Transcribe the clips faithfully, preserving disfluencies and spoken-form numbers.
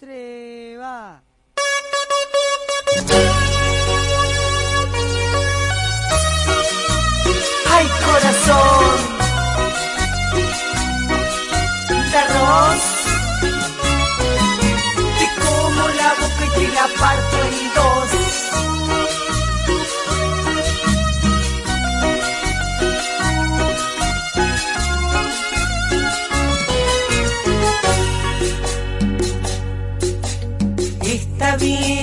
tres, va. Ay, corazón de arroz, te como la boca y te la parto en dos. Está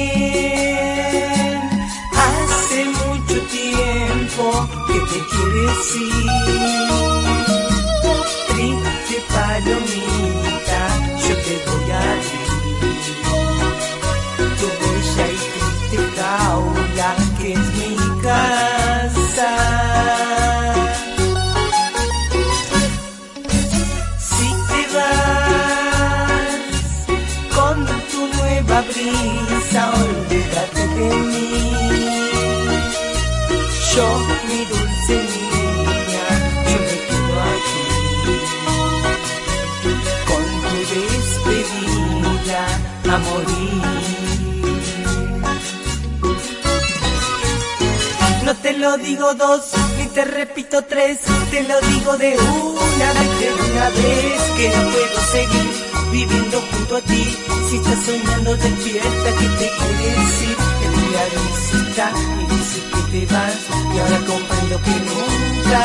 bien, hace mucho tiempo que te quieres ir. Triste palomita, yo te voy a decir tu bella y triste jaula que es mi casa. Si te vas con tu nueva brisa, olvídate de mí. Yo, mi dulce niña, yo me quedo aquí con tu despedida a morir. No te lo digo dos, ni te repito tres, te lo digo de una vez, de una vez, que no puedo seguir viviendo junto a ti. Si estás soñando despierta, que te quieres ir, te voy a visitar y dices que te vas, y ahora comprendo que nunca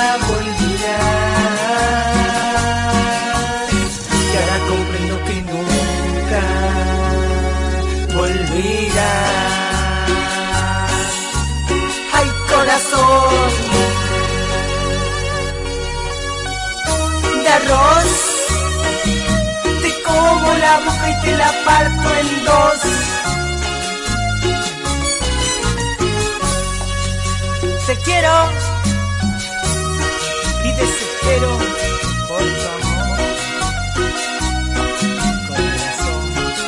volverás, y ahora comprendo que nunca volverás. Ay, corazón de arroz, te como la boca y te la parto en dos. Te quiero y desespero por tu amor, corazón.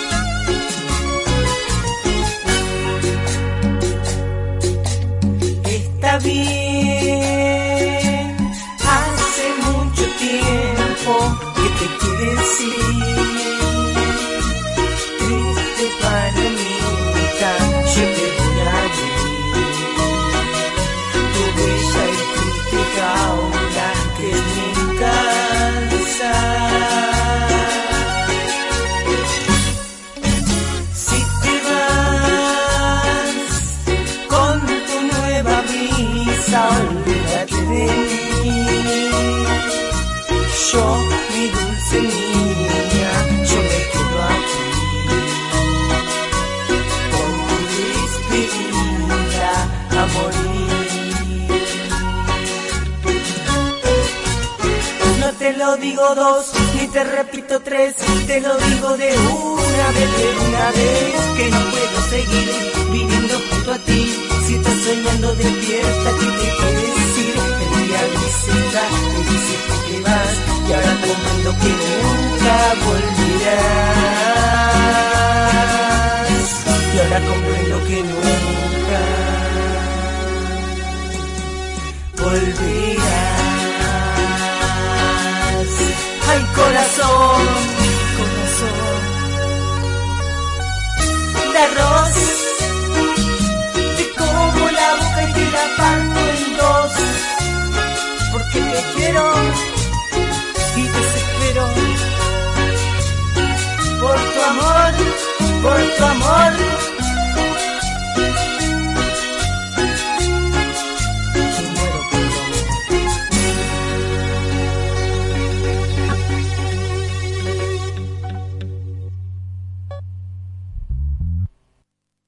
Está bien, hace mucho tiempo que te quieres ir. Triste palomita, yo te voy a decir tu bella y triste jaula que es mi casa. Si te vas con tu nueva brisa, olvídate de mí. Yo, mi dulce niña, yo me quedo aquí con tu despedida a morir. No te lo digo dos, ni te repito tres, te lo digo de una vez, de una vez, que no puedo seguir viviendo junto a ti. Si estás soñando despierta, que te quieres ir, te voy a visitar, me dices que te vas, y ahora comprendo que nunca volverás, y ahora comprendo que nunca volverás. Ay, corazón, corazón de arroz, te como la boca y te la parto en dos, porque te quiero y desespero por tu amor, por tu amor,